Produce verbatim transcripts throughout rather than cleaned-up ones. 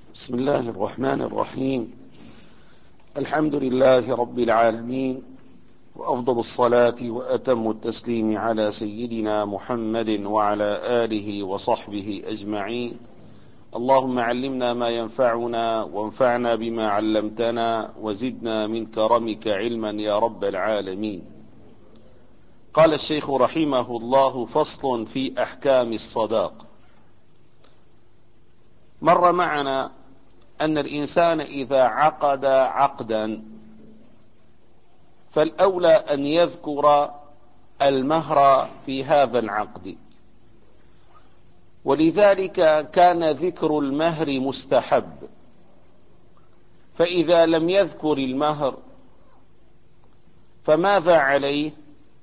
بسم الله الرحمن الرحيم. الحمد لله رب العالمين، وأفضل الصلاة وأتم التسليم على سيدنا محمد وعلى آله وصحبه أجمعين. اللهم علمنا ما ينفعنا وانفعنا بما علمتنا وزدنا من كرمك علما يا رب العالمين. قال الشيخ رحمه الله: فصل في أحكام الصداق. مر معنا أن الإنسان إذا عقد عقدا فالأولى أن يذكر المهر في هذا العقد، ولذلك كان ذكر المهر مستحب. فإذا لم يذكر المهر فماذا عليه؟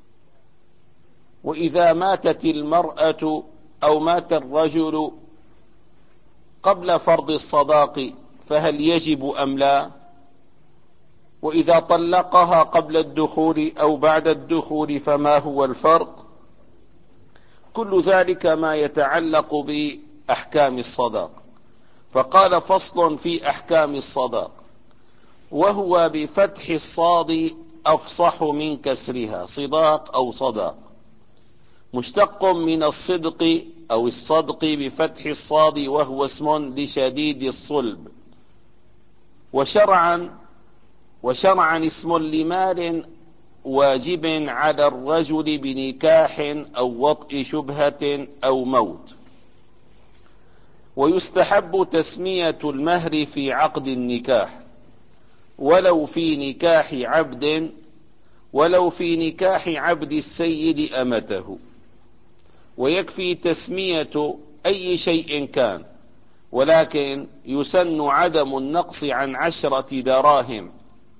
وإذا ماتت المرأة أو مات الرجل قبل فرض الصداق فهل يجب أم لا؟ وإذا طلقها قبل الدخول أو بعد الدخول فما هو الفرق؟ كل ذلك ما يتعلق بأحكام الصداق. فقال: فصل في أحكام الصداق، وهو بفتح الصاد أفصح من كسرها، صداق أو صداق، مشتق من الصدق أو الصدق بفتح الصاد، وهو اسم لشديد الصلب. وشرعا وشرعا اسم لمال واجب على الرجل بنكاح أو وطء شبهة أو موت. ويستحب تسمية المهر في عقد النكاح، ولو في نكاح عبد ولو في نكاح عبد السيد أمته. ويكفي تسمية أي شيء كان، ولكن يسن عدم النقص عن عشرة دراهم،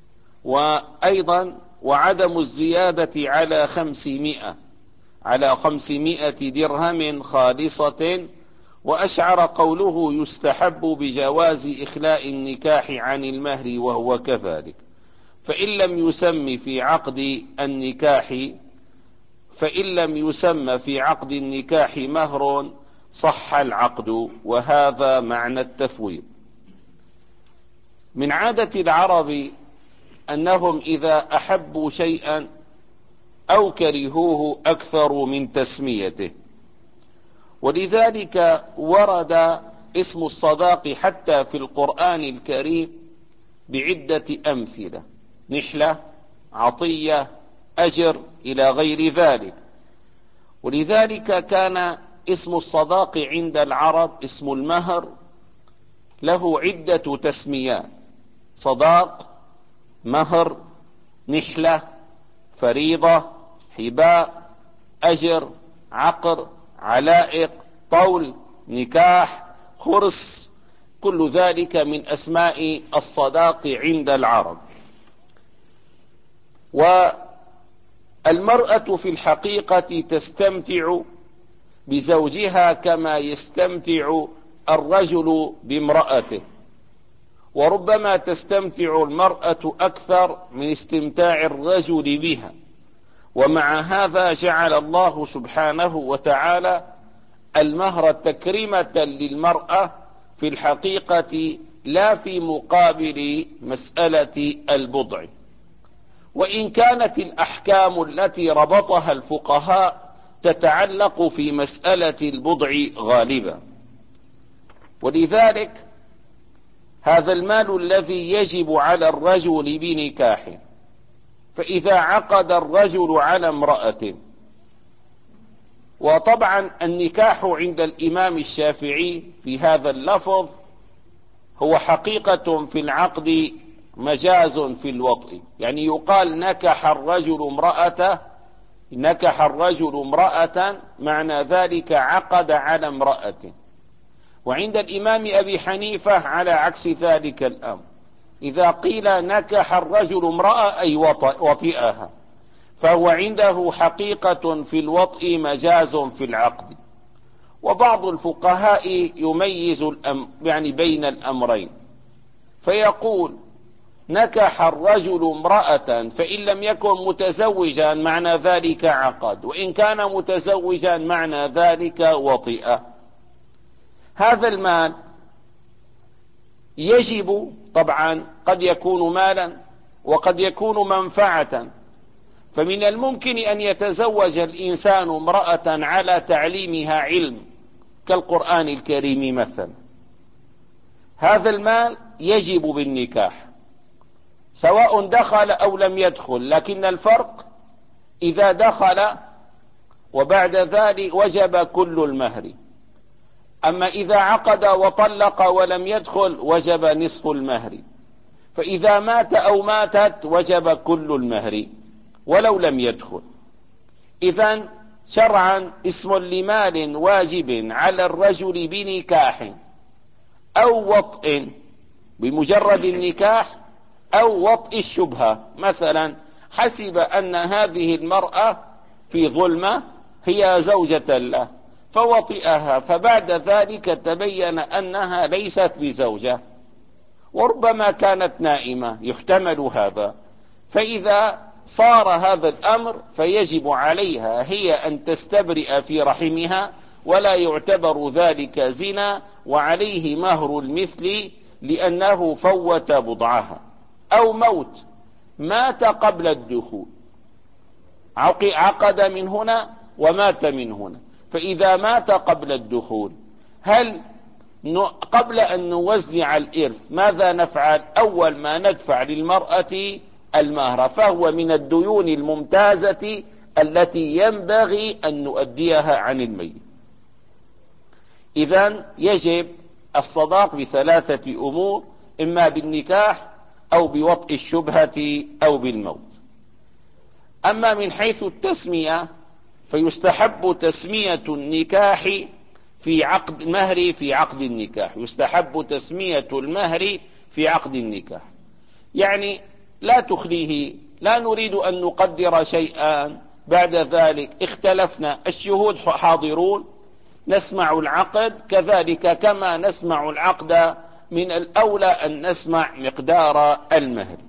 وأيضا وعدم الزيادة على خمسمائة على خمسمائة درهم خالصة. وأشعر قوله يستحب بجواز إخلاء النكاح عن المهر، وهو كذلك. فإن لم يسم في عقد النكاح فإن لم يسم في عقد النكاح مهر صح العقد، وهذا معنى التفويض. من عادة العرب أنهم إذا أحبوا شيئا أو كرهوه أكثر من تسميته، ولذلك ورد اسم الصداق حتى في القرآن الكريم بعدة أمثلة: نحلة، عطية، أجر، إلى غير ذلك. ولذلك كان اسم الصداق عند العرب، اسم المهر، له عدة تسميات: صداق، مهر، نحلة، فريضة، حباء، أجر، عقر، علائق، طول، نكاح، خرس. كل ذلك من أسماء الصداق عند العرب. والمرأة في الحقيقة تستمتع بزوجها كما يستمتع الرجل بامرأته، وربما تستمتع المرأة أكثر من استمتاع الرجل بها. ومع هذا جعل الله سبحانه وتعالى المهر تكريمة للمرأة في الحقيقة، لا في مقابل مسألة البضع. وإن كانت الأحكام التي ربطها الفقهاء تتعلق في مسألة البضع غالبا. ولذلك هذا المال الذي يجب على الرجل بنكاح، فإذا عقد الرجل على امرأة، وطبعا النكاح عند الإمام الشافعي في هذا اللفظ هو حقيقة في العقد مجاز في الوطء، يعني يقال نكح الرجل امرأة نكح الرجل امرأة معنى ذلك عقد على امرأة. وعند الإمام أبي حنيفة على عكس ذلك الأمر، إذا قيل نكح الرجل امرأة أي وطئها، فهو عنده حقيقة في الوطء مجاز في العقد. وبعض الفقهاء يميز الأم يعني بين الأمرين، فيقول نكح الرجل امرأة فإن لم يكن متزوجا معنى ذلك عقد، وإن كان متزوجا معنى ذلك وطئ. هذا المال يجب طبعا قد يكون مالا وقد يكون منفعة، فمن الممكن أن يتزوج الإنسان امرأة على تعليمها علم كالقرآن الكريم مثلا، هذا المال يجب بالنكاح سواء دخل أو لم يدخل، لكن الفرق إذا دخل وبعد ذلك وجب كل المهر، أما إذا عقد وطلق ولم يدخل وجب نصف المهر، فإذا مات أو ماتت وجب كل المهر ولو لم يدخل. إذن شرعا اسم لمال واجب على الرجل بنكاح أو وطء بمجرد النكاح أو وطء الشبهة، مثلا حسب أن هذه المرأة في ظلمة هي زوجة له فوطئها، فبعد ذلك تبين أنها ليست بزوجة وربما كانت نائمة، يحتمل هذا، فإذا صار هذا الأمر فيجب عليها هي أن تستبرئ في رحمها ولا يعتبر ذلك زنا، وعليه مهر المثل لأنه فوت بضعها. أو موت، مات قبل الدخول، عقد من هنا ومات من هنا، فإذا مات قبل الدخول هل قبل أن نوزع الإرث ماذا نفعل؟ أول ما ندفع للمرأة المهر، فهو من الديون الممتازة التي ينبغي أن نؤديها عن الميت. إذن يجب الصداق بثلاثة أمور، إما بالنكاح أو بوطء الشبهة أو بالموت. أما من حيث التسمية فيستحب تسمية النكاح في عقد المهر في عقد النكاح، يستحب تسمية المهر في عقد النكاح، يعني لا تخليه، لا نريد أن نقدر شيئا بعد ذلك اختلفنا، الشهود حاضرون نسمع العقد، كذلك كما نسمع العقد من الأولى أن نسمع مقدار المهر.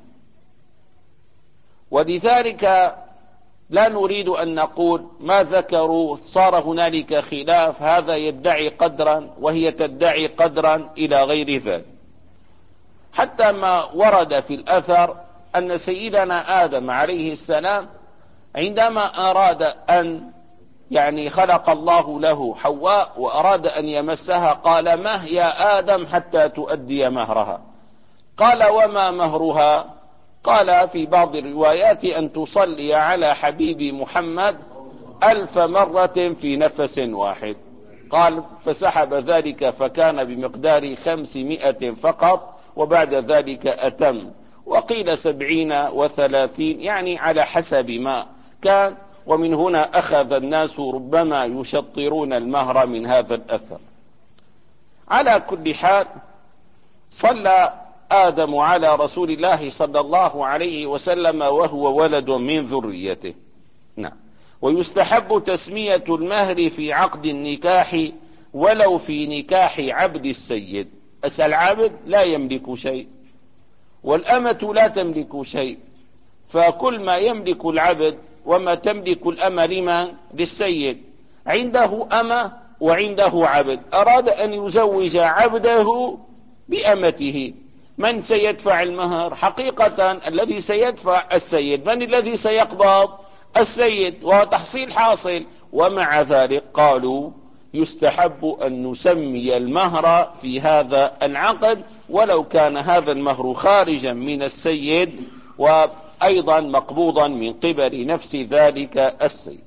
ولذلك لا نريد أن نقول ما ذكروا صار هنالك خلاف، هذا يدعي قدرا وهي تدعي قدرا إلى غير ذلك، حتى ما ورد في الأثر أن سيدنا آدم عليه السلام عندما أراد أن يعني خلق الله له حواء وأراد أن يمسها قال مه يا آدم حتى تؤدي مهرها، قال وما مهرها؟ قال في بعض الروايات أن تصلي على حبيبي محمد ألف مرة في نفس واحد، قال فسحب ذلك فكان بمقدار خمسمائة فقط، وبعد ذلك أتم، وقيل سبعين وثلاثين، يعني على حسب ما كان، ومن هنا أخذ الناس ربما يشطرون المهر من هذا الأثر. على كل حال صلى آدم على رسول الله صلى الله عليه وسلم وهو ولد من ذريته. نعم. ويستحب تسمية المهر في عقد النكاح ولو في نكاح عبد السيد، العبد لا يملك شيء والأمة لا تملك شيء، فكل ما يملك العبد وما تملك الأمة لمن؟ للسيد، عنده أمة وعنده عبد، أراد أن يزوج عبده بأمته، من سيدفع المهر؟ حقيقة الذي سيدفع السيد، من الذي سيقبض؟ السيد، وتحصيل حاصل. ومع ذلك قالوا يستحب أن نسمي المهر في هذا العقد ولو كان هذا المهر خارجا من السيد وأيضا مقبوضا من قبل نفس ذلك السيد.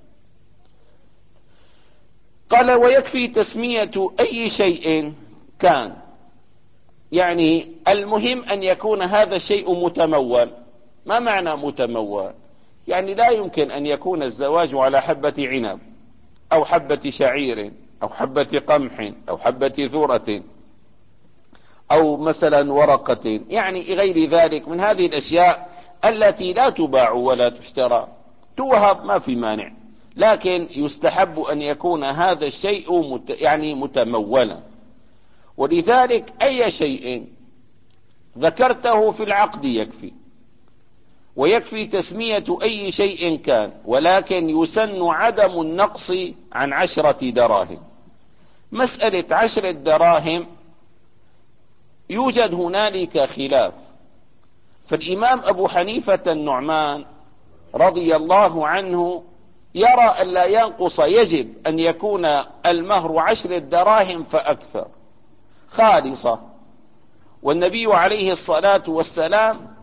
قال ويكفي تسمية أي شيء كان، يعني المهم أن يكون هذا الشيء متمول. ما معنى متمول؟ يعني لا يمكن أن يكون الزواج على حبة عنب أو حبة شعير أو حبة قمح أو حبة ذرة أو مثلا ورقة، يعني غير ذلك من هذه الأشياء التي لا تباع ولا تشترى، توهب ما في مانع، لكن يستحب أن يكون هذا الشيء مت يعني متمولا. ولذلك أي شيء ذكرته في العقد يكفي، ويكفي تسمية أي شيء كان، ولكن يسن عدم النقص عن عشرة دراهم. مسألة عشرة دراهم يوجد هنالك خلاف. فالإمام أبو حنيفة النعمان رضي الله عنه يرى أن لا ينقص، يجب أن يكون المهر عشر دراهم فأكثر خالصة. والنبي عليه الصلاة والسلام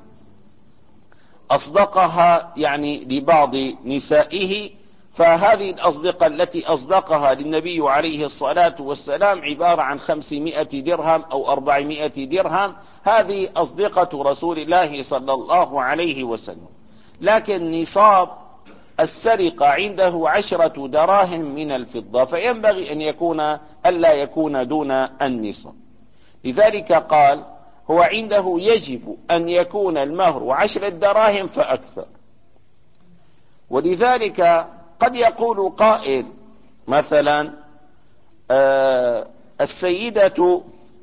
أصدقها يعني لبعض نسائه، فهذه الأصدقة التي أصدقها للنبي عليه الصلاة والسلام عبارة عن خمسمائة درهم أو أربعمائة درهم، هذه أصدقة رسول الله صلى الله عليه وسلم. لكن نصاب السرقة عنده عشرة دراهم من الفضة، فينبغي أن يكون ألا يكون دون النصاب. لذلك قال هو عنده يجب أن يكون المهر عشر دراهم فأكثر. ولذلك قد يقول قائل مثلا آه السيدة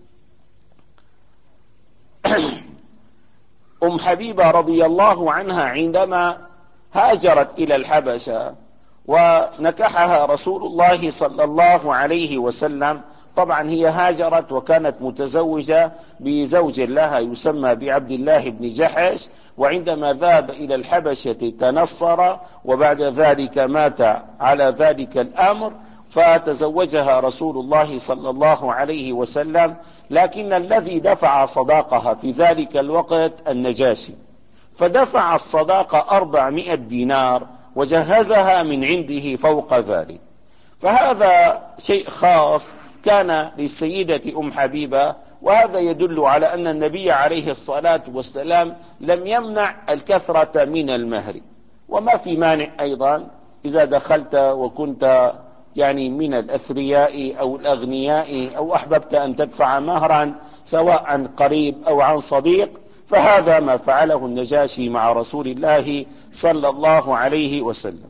أم حبيبة رضي الله عنها عندما هاجرت إلى الحبشة ونكحها رسول الله صلى الله عليه وسلم، طبعا هي هاجرت وكانت متزوجة بزوج لها يسمى بعبد الله بن جحش، وعندما ذهب إلى الحبشة تنصر، وبعد ذلك مات على ذلك الأمر، فتزوجها رسول الله صلى الله عليه وسلم. لكن الذي دفع صداقها في ذلك الوقت النجاشي، فدفع الصداقة أربعمائة دينار وجهزها من عنده فوق ذلك. فهذا شيء خاص كان للسيدة أم حبيبة، وهذا يدل على أن النبي عليه الصلاة والسلام لم يمنع الكثرة من المهر. وما في مانع أيضا إذا دخلت وكنت يعني من الأثرياء أو الأغنياء أو أحببت أن تدفع مهرا سواء عن قريب أو عن صديق، فهذا ما فعله النجاشي مع رسول الله صلى الله عليه وسلم.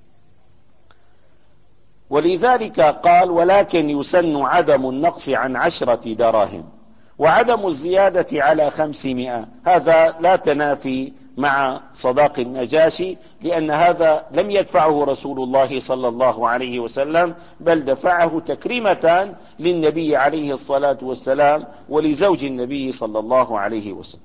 ولذلك قال ولكن يسن عدم النقص عن عشرة دراهم وعدم الزيادة على خمسمائة. هذا لا تنافي مع صداق النجاشي، لأن هذا لم يدفعه رسول الله صلى الله عليه وسلم، بل دفعه تكريمة للنبي عليه الصلاة والسلام ولزوج النبي صلى الله عليه وسلم.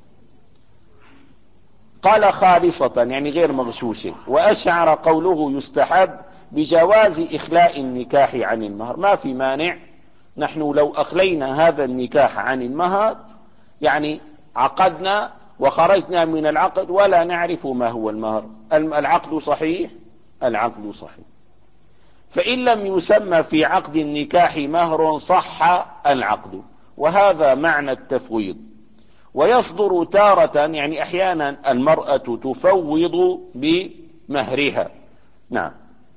قال خالصة يعني غير مغشوشة. وأشعر قوله يستحب بجواز إخلاء النكاح عن المهر، ما في مانع. نحن لو أخلينا هذا النكاح عن المهر يعني عقدنا وخرجنا من العقد ولا نعرف ما هو المهر، العقد صحيح، العقد صحيح. فإن لم يسمى في عقد النكاح مهر صح العقد، وهذا معنى التفويض. ويصدر تارة يعني أحيانا المرأة تفوض بمهرها، نعم.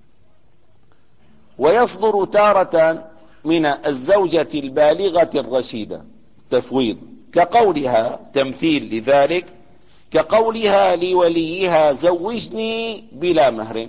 ويصدر تارة من الزوجة البالغة الرشيدة تفويض، كقولها تمثيل لذلك، كقولها لوليها زوجني بلا مهر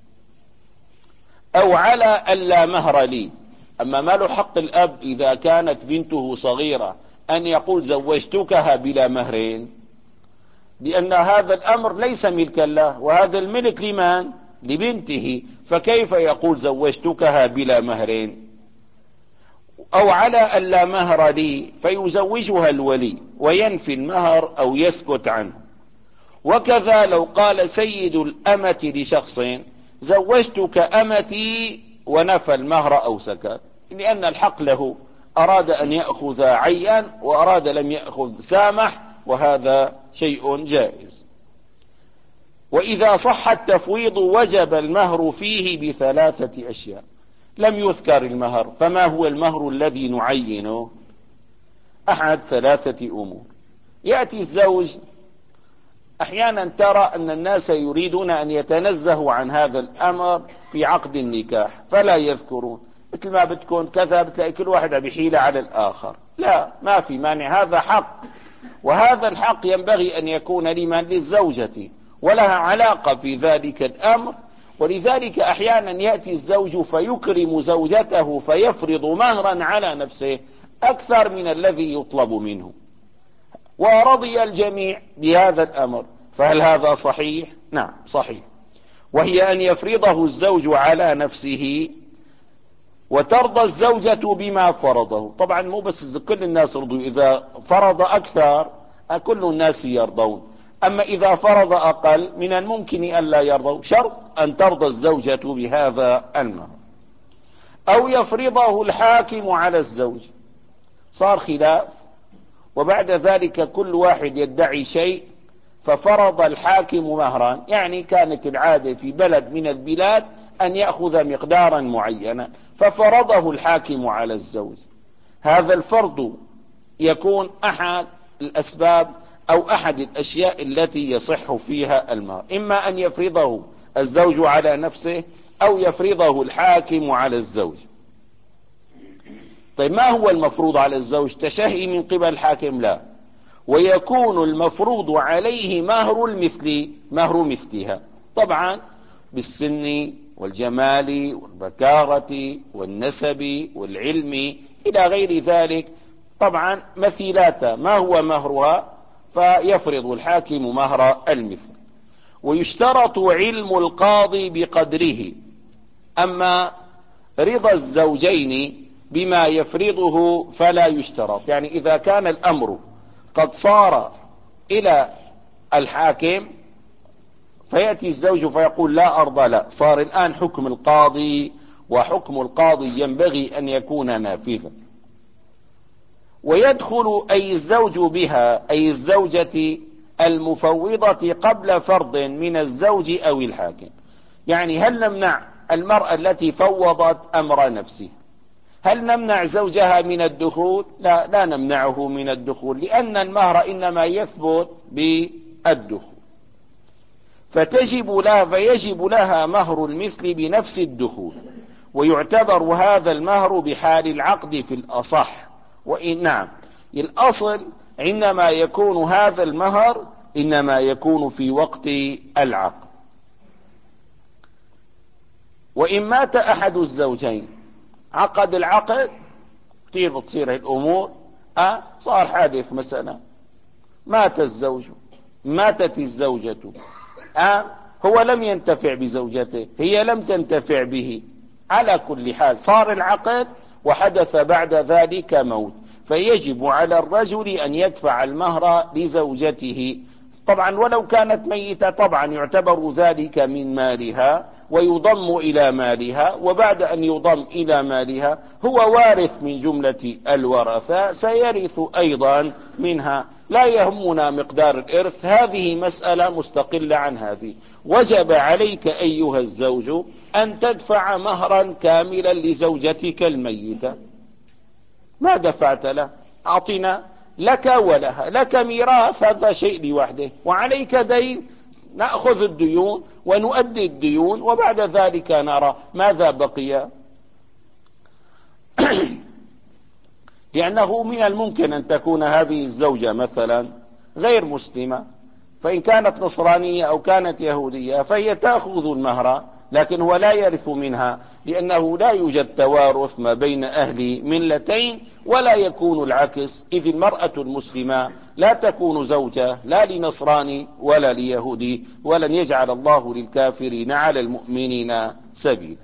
أو على ألا مهر لي. أما ما له حق الأب إذا كانت بنته صغيرة أن يقول زوجتكها بلا مهرين، لأن هذا الأمر ليس ملكا له، وهذا الملك لمن؟ لبنته، فكيف يقول زوجتكها بلا مهرين؟ أو على ألا مهر لي فيزوجها الولي وينفي المهر أو يسكت عنه. وكذا لو قال سيد الأمة لشخص زوجتك أمتي ونفى المهر أو سكت، لأن الحق له، أراد أن يأخذ عيا وأراد لم يأخذ سامح، وهذا شيء جائز. وإذا صح التفويض وجب المهر فيه بثلاثة أشياء. لم يذكر المهر، فما هو المهر الذي نعينه؟ أحد ثلاثة أمور. يأتي الزوج، أحيانا ترى أن الناس يريدون أن يتنزهوا عن هذا الأمر في عقد النكاح فلا يذكرون، مثل ما بتكون كذا بتلاقي كل واحد بحيلة على الآخر. لا، ما في مانع، هذا حق، وهذا الحق ينبغي أن يكون لمن؟ للزوجة، ولها علاقة في ذلك الأمر. ولذلك أحيانا يأتي الزوج فيكرم زوجته فيفرض مهرا على نفسه أكثر من الذي يطلب منه، ورضي الجميع بهذا الأمر. فهل هذا صحيح؟ نعم صحيح. وهي أن يفرضه الزوج على نفسه وترضى الزوجة بما فرضه. طبعا مو بس كل الناس رضوا، إذا فرض أكثر كل الناس يرضون، أما إذا فرض أقل من الممكن ألا يرضوا، شرط أن ترضى الزوجة بهذا المهر. أو يفرضه الحاكم على الزوج، صار خلاف وبعد ذلك كل واحد يدعي شيء، ففرض الحاكم مهرا، يعني كانت العادة في بلد من البلاد أن يأخذ مقدارا معينا ففرضه الحاكم على الزوج. هذا الفرض يكون أحد الأسباب أو أحد الأشياء التي يصح فيها المهر، إما أن يفرضه الزوج على نفسه أو يفرضه الحاكم على الزوج. طيب ما هو المفروض على الزوج؟ تشهي من قبل الحاكم؟ لا، ويكون المفروض عليه مهر المثل، مهر مثلها، طبعا بالسن والجمال والبكارة والنسب والعلم إلى غير ذلك، طبعا مثيلات ما هو مهرها، فيفرض الحاكم مهر المثل. ويشترط علم القاضي بقدره، أما رضا الزوجين بما يفرضه فلا يشترط. يعني إذا كان الأمر قد صار إلى الحاكم فيأتي الزوج فيقول لا أرضى، لا، صار الآن حكم القاضي، وحكم القاضي ينبغي أن يكون نافذا. ويدخل أي الزوج بها، أي الزوجة المفوضة قبل فرض من الزوج أو الحاكم. يعني هل نمنع المرأة التي فوضت أمر نفسه، هل نمنع زوجها من الدخول؟ لا، لا نمنعه من الدخول، لأن المهر إنما يثبت بالدخول، فتجب لها فيجب لها مهر المثل بنفس الدخول، ويعتبر هذا المهر بحال العقد في الأصح. وإن نعم الأصل عندما يكون هذا المهر إنما يكون في وقت العقد. وإن مات أحد الزوجين، عقد العقد كثير بتصير الأمور، أه صار حادث مثلا، مات الزوج، ماتت الزوجة، أه هو لم ينتفع بزوجته، هي لم تنتفع به، على كل حال صار العقد وحدث بعد ذلك موت، فيجب على الرجل أن يدفع المهر لزوجته، طبعا ولو كانت ميتة، طبعا يعتبر ذلك من مالها ويضم إلى مالها، وبعد أن يضم إلى مالها هو وارث من جملة الورثة، سيرث أيضا منها، لا يهمنا مقدار الإرث، هذه مسألة مستقلة عن هذه. وجب عليك أيها الزوج أن تدفع مهرا كاملا لزوجتك الميتة، ما دفعت له أعطنا، لك ولها، لك ميراث، هذا شيء لوحده، وعليك دين، نأخذ الديون ونؤدي الديون وبعد ذلك نرى ماذا بقي. لأنه من الممكن أن تكون هذه الزوجة مثلا غير مسلمة، فإن كانت نصرانية أو كانت يهودية فهي تأخذ المهر، لكن هو لا يرث منها، لأنه لا يوجد توارث ما بين أهل ملتين، ولا يكون العكس، إذ المرأة المسلمة لا تكون زوجة لا لنصراني ولا ليهودي، ولن يجعل الله للكافرين على المؤمنين سبيلا.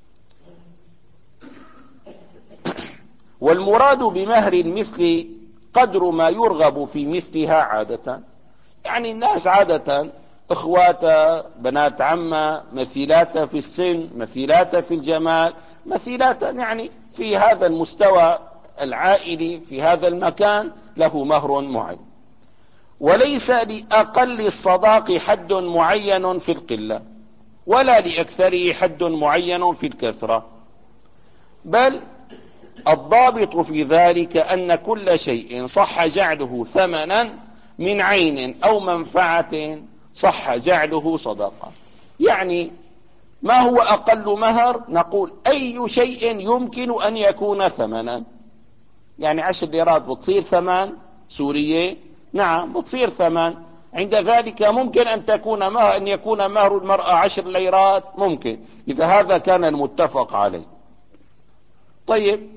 والمراد بمهر المثل قدر ما يرغب في مثلها عادة، يعني الناس عادة اخوات، بنات عمة، مثيلات في السن، مثيلات في الجمال، مثيلات يعني في هذا المستوى العائلي في هذا المكان له مهر معين. وليس لأقل الصداق حد معين في القلة، ولا لأكثره حد معين في الكثرة، بل الضابط في ذلك أن كل شيء صح جعله ثمنا من عين أو منفعة صح جعله صدقة. يعني ما هو أقل مهر؟ نقول أي شيء يمكن أن يكون ثمنا، يعني عشر ليرات بتصير ثمن سورية، نعم بتصير ثمن، عند ذلك ممكن أن تكون مهر، أن يكون مهر المرأة عشر ليرات، ممكن إذا هذا كان المتفق عليه. طيب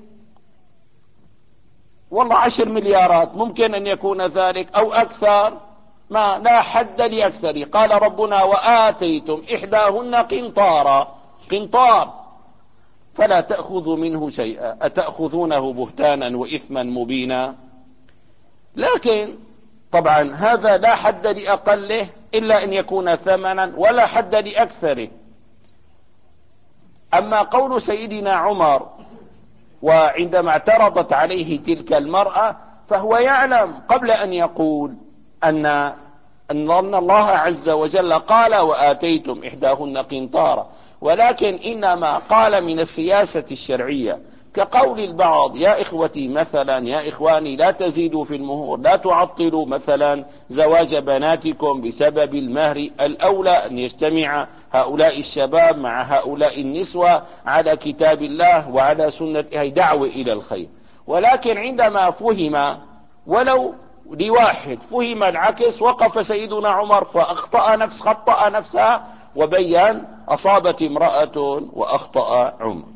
والله عشر مليارات ممكن أن يكون ذلك أو أكثر، ما لا حد لأكثر. قال ربنا وآتيتم إحداهن قنطارا، قنطار فلا تأخذوا منه شيئا أتأخذونه بهتانا وإثما مبينا. لكن طبعا هذا لا حد لأقله إلا أن يكون ثمنا ولا حد لأكثره. أما قول سيدنا عمر وعندما اعترضت عليه تلك المرأة فهو يعلم قبل أن يقول أن أن الله عز وجل قال وآتيتم إحداهن قنطارا، ولكن إنما قال من السياسة الشرعية، كقول البعض يا إخوتي مثلا يا إخواني لا تزيدوا في المهور، لا تعطلوا مثلا زواج بناتكم بسبب المهر، الأولى أن يجتمع هؤلاء الشباب مع هؤلاء النسوة على كتاب الله وعلى سنة، هي دعوة إلى الخير. ولكن عندما فهم ولو لواحد فهم العكس وقف سيدنا عمر فأخطأ نفس خطأ نفسها وبين أصابت امرأة وأخطأ عمر.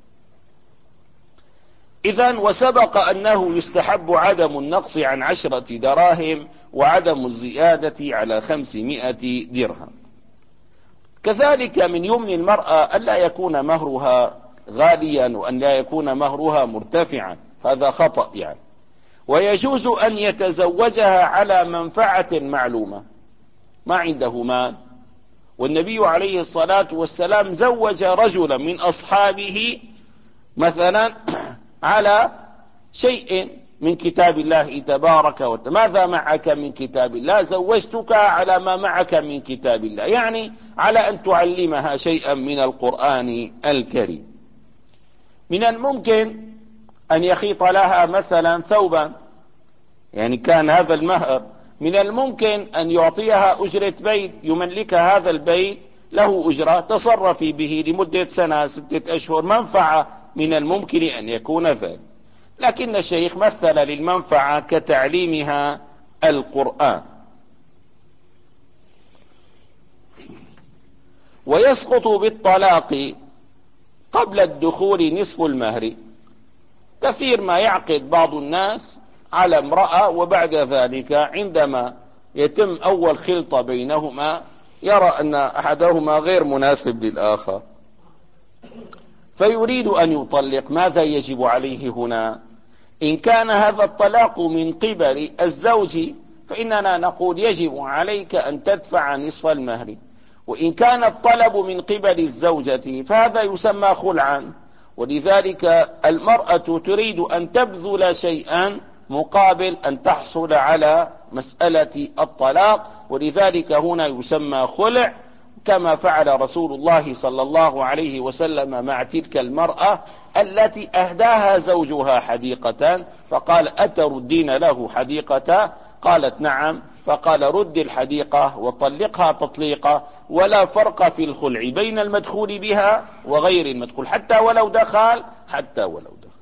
إذن وسبق أنه يستحب عدم النقص عن عشرة دراهم وعدم الزيادة على خمسمائة درهم. كذلك من يمن المرأة ألا يكون مهرها غاليا وأن لا يكون مهرها مرتفعا، هذا خطأ يعني. ويجوز أن يتزوجها على منفعة معلومة، ما عنده مال، والنبي عليه الصلاة والسلام زوج رجلا من أصحابه مثلا على شيء من كتاب الله تبارك وتعالى، ماذا معك من كتاب الله؟ زوجتك على ما معك من كتاب الله، يعني على أن تعلمها شيئا من القرآن الكريم. من الممكن أن يخيط لها مثلا ثوبا، يعني كان هذا المهر، من الممكن أن يعطيها أجرة بيت يملك هذا البيت له أجرة تصرفي به لمدة سنة ستة أشهر، منفعة من الممكن أن يكون ذلك. لكن الشيخ مثل للمنفعة كتعليمها القرآن. ويسقط بالطلاق قبل الدخول نصف المهر. كثير ما يعقد بعض الناس على امرأة وبعد ذلك عندما يتم أول خلطة بينهما يرى أن أحدهما غير مناسب للآخر فيريد أن يطلق. ماذا يجب عليه هنا؟ إن كان هذا الطلاق من قبل الزوج فإننا نقول يجب عليك أن تدفع نصف المهر، وإن كان الطلب من قبل الزوجة فهذا يسمى خلعا. ولذلك المرأة تريد أن تبذل شيئا مقابل أن تحصل على مسألة الطلاق، ولذلك هنا يسمى خلع، كما فعل رسول الله صلى الله عليه وسلم مع تلك المرأة التي أهداها زوجها حديقة فقال أتردين له حديقة؟ قالت نعم، فقال رد الحديقة وطلقها تطليقة. ولا فرق في الخلع بين المدخول بها وغير المدخول، حتى ولو دخل حتى ولو دخل.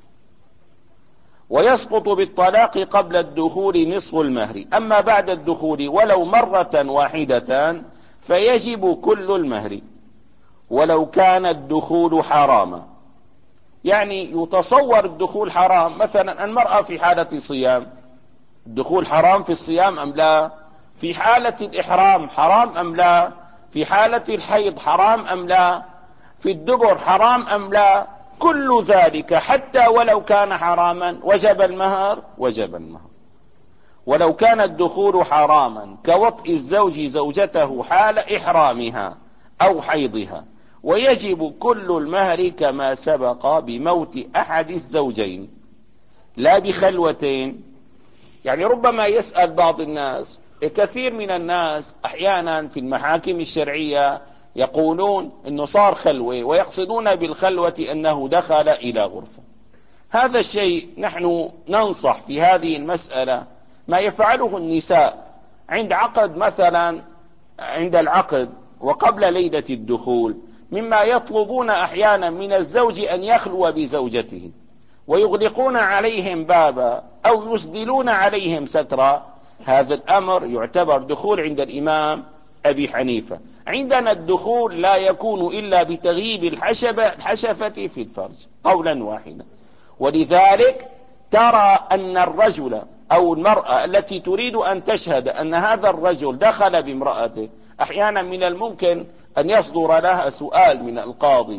ويسقط بالطلاق قبل الدخول نصف المهر، أما بعد الدخول ولو مرة واحدة فيجب كل المهر ولو كان الدخول حراما. يعني يتصور الدخول حرام، مثلا المرأة في حالة صيام، الدخول حرام في الصيام أم لا؟ في حالة الإحرام حرام أم لا؟ في حالة الحيض حرام أم لا؟ في الدبر حرام أم لا؟ كل ذلك حتى ولو كان حراما وجب المهر، وجب المهر. ولو كان الدخول حراما كوطئ الزوج زوجته حال إحرامها أو حيضها، ويجب كل المهر كما سبق بموت أحد الزوجين لا بخلوتين. يعني ربما يسأل بعض الناس، كثير من الناس أحيانا في المحاكم الشرعية يقولون أنه صار خلوة ويقصدون بالخلوة أنه دخل إلى غرفة. هذا الشيء نحن ننصح في هذه المسألة ما يفعله النساء عند عقد، مثلا عند العقد وقبل ليلة الدخول، مما يطلبون أحيانا من الزوج أن يخلو بزوجته ويغلقون عليهم بابا أو يسدلون عليهم سترا. هذا الأمر يعتبر دخول عند الإمام أبي حنيفة. عندنا الدخول لا يكون إلا بتغييب الحشفة في الفرج قولا واحدا. ولذلك ترى أن الرجل أو المرأة التي تريد أن تشهد أن هذا الرجل دخل بامرأته، أحيانا من الممكن أن يصدر لها سؤال من القاضي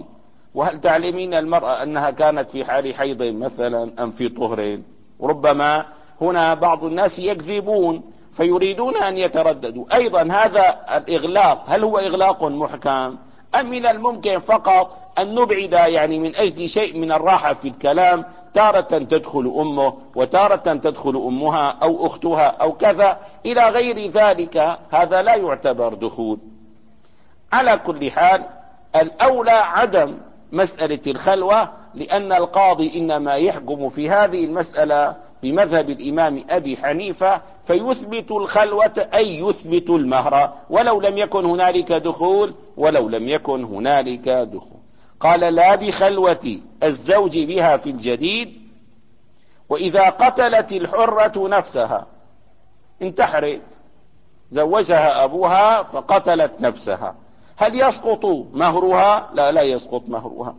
وهل تعلمين المرأة أنها كانت في حال حيض مثلا أم في طهر؟ ربما هنا بعض الناس يكذبون فيريدون أن يترددوا. أيضا هذا الإغلاق هل هو إغلاق محكم أم من الممكن فقط أن نبعد يعني من أجل شيء من الراحة في الكلام، تارة تدخل أمه وتارة تدخل أمها أو أختها أو كذا إلى غير ذلك، هذا لا يعتبر دخول. على كل حال الأولى عدم مسألة الخلوة، لأن القاضي إنما يحكم في هذه المسألة بمذهب الإمام أبي حنيفة فيثبت الخلوة أي يثبت المهر ولو لم يكن هنالك دخول ولو لم يكن هنالك دخول. قال لا بخلوة الزوج بها في الجديد، وإذا قتلت الحرة نفسها انتحرت زوجها أبوها فقتلت نفسها، هل يسقط مهرها؟ لا لا يسقط مهرها.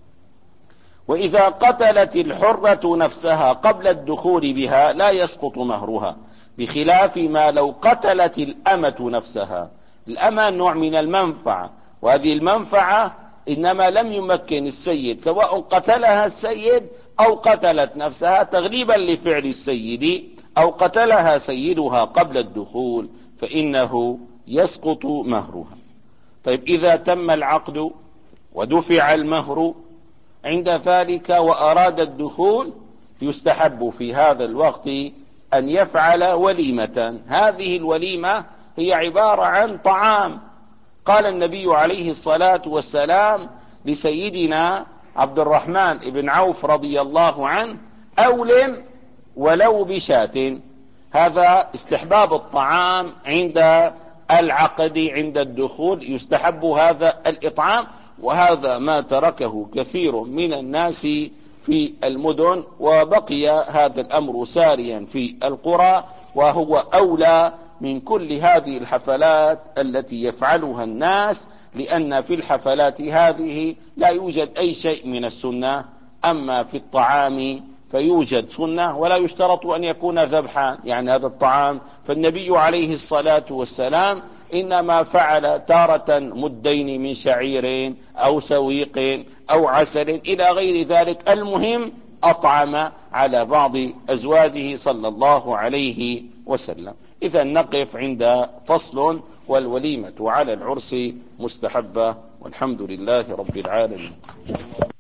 وإذا قتلت الحرة نفسها قبل الدخول بها لا يسقط مهرها، بخلاف ما لو قتلت الأمة نفسها. الأمة نوع من المنفعة، وهذه المنفعة إنما لم يمكن السيد، سواء قتلها السيد أو قتلت نفسها تغليبا لفعل السيد أو قتلها سيدها قبل الدخول، فإنه يسقط مهرها. طيب إذا تم العقد ودفع المهر عند ذلك وأراد الدخول، يستحب في هذا الوقت أن يفعل وليمة. هذه الوليمة هي عبارة عن طعام. قال النبي عليه الصلاة والسلام لسيدنا عبد الرحمن بن عوف رضي الله عنه: أولم ولو بشاة. هذا استحباب الطعام عند العقد، عند الدخول يستحب هذا الإطعام، وهذا ما تركه كثير من الناس في المدن، وبقي هذا الأمر ساريا في القرى، وهو أولى من كل هذه الحفلات التي يفعلها الناس، لأن في الحفلات هذه لا يوجد أي شيء من السنة. أما في الطعام فيوجد سنة، ولا يشترط أن يكون ذبحا يعني هذا الطعام، فالنبي عليه الصلاة والسلام إنما فعل تارة مدين من شعير أو سويق أو عسل إلى غير ذلك، المهم أطعم على بعض أزواجه صلى الله عليه وسلم. إذا نقف عند فصل: والوليمة على العرس مستحبة، والحمد لله رب العالمين.